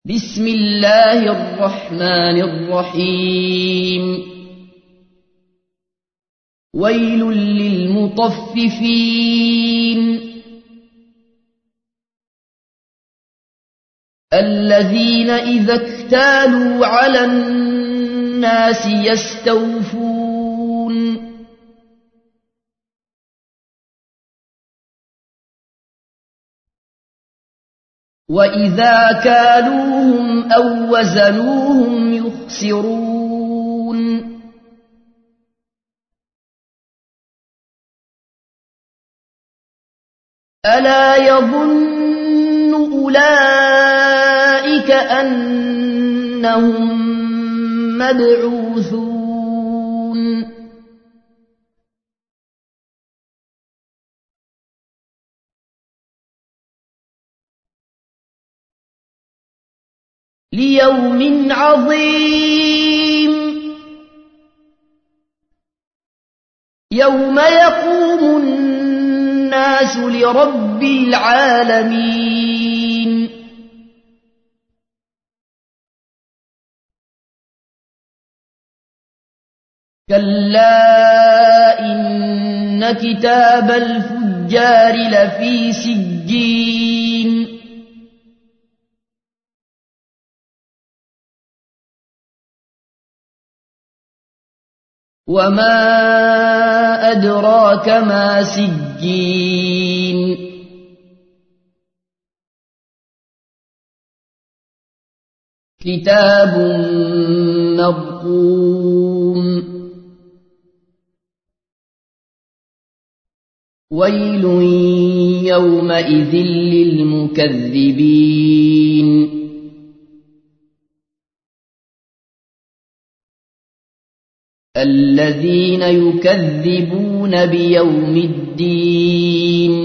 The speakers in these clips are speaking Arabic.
بسم الله الرحمن الرحيم ويل للمطففين الذين إذا اكتالوا على الناس يستوفون وإذا كالوهم أو وزنوهم يخسرون ألا يظن أولئك أنهم مبعوثون ليوم عظيم يوم يقوم الناس لرب العالمين كلا إن كتاب الفجار لفي سجين وما أدراك ما سجين كتاب مرقوم ويل يومئذ للمكذبين الذين يكذبون بيوم الدين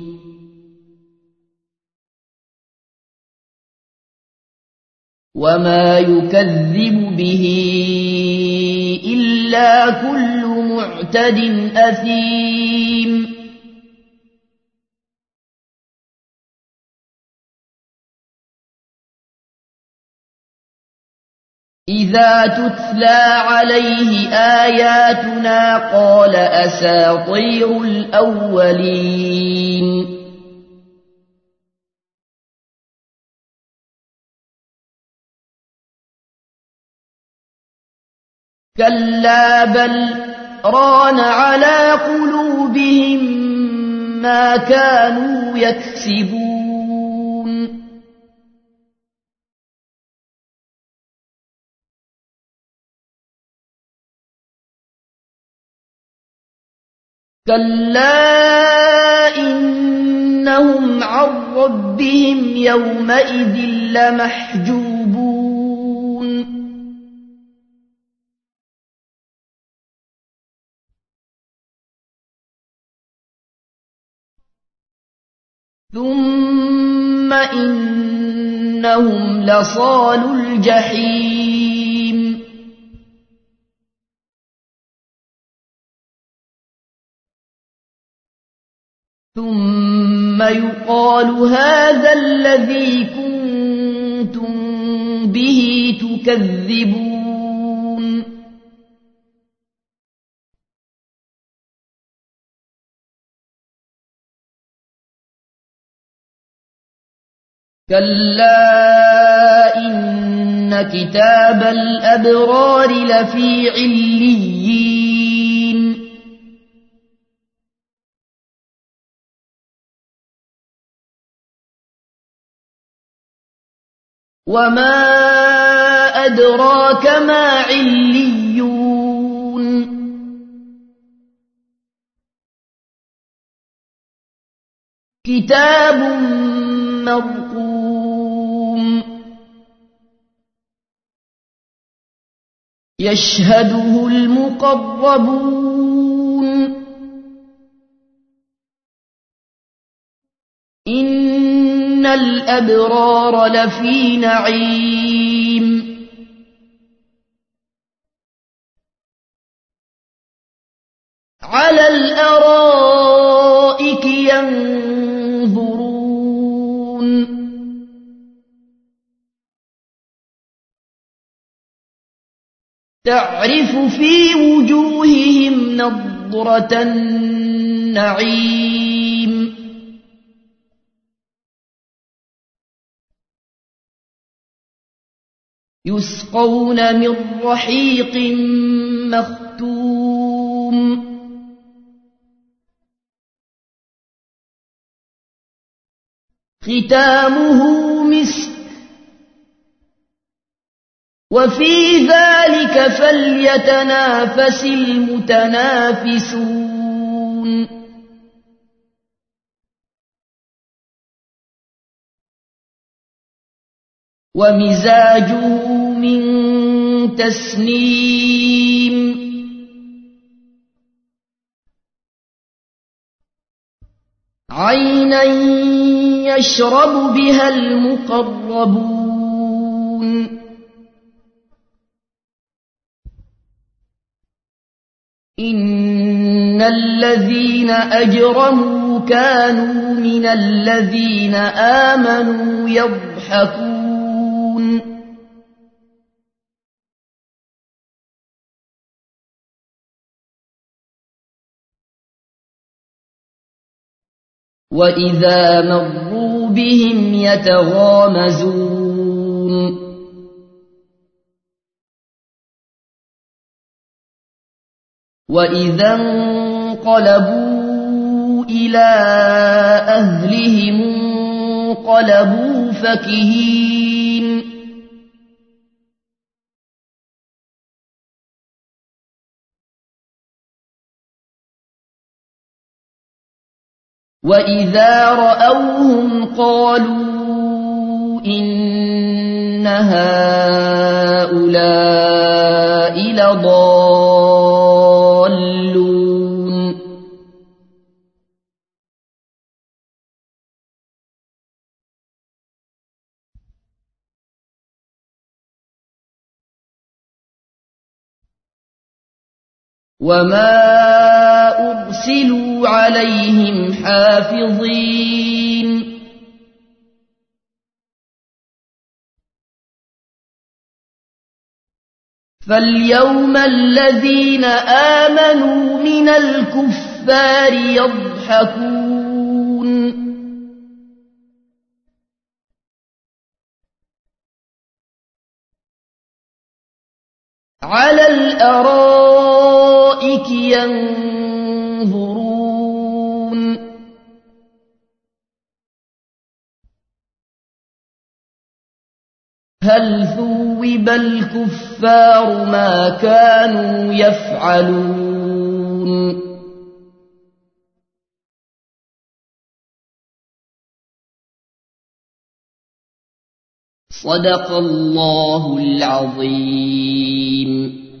وما يكذب به إلا كل معتد أثيم إذا تتلى عليه آياتنا قال أساطير الأولين كلا بل ران على قلوبهم ما كانوا يكسبون كلا إنهم عن ربهم يومئذ لمحجوبون ثم إنهم لصالو الجحيم ثم يقال هذا الذي كنتم به تكذبون كلا إن كتاب الأبرار لفي عليين وما أدراك ما عليون كتاب مرقوم يشهده المقربون إن الأبرار لفي نعيم على الأرائك ينظرون تعرف في وجوههم نضرة النعيم يسقون من رحيق مختوم ختامه مسك وفي ذلك فليتنافس المتنافسون ومزاجه من تسنيم عينا يشرب بها المقربون إن الذين أجرموا كانوا من الذين آمنوا يضحكون وإذا مروا بهم يتغامزون وإذا انقلبوا إلى أهلهم انقلبوا فكهين وإذا رأوهم قالوا إن هؤلاء لضالون وما أرسلوا عليهم حافظين فاليوم الذين آمنوا من الكفار يضحكون على الأرائك ينظرون هل ثوب الكفار ما كانوا يفعلون صدق الله العظيم.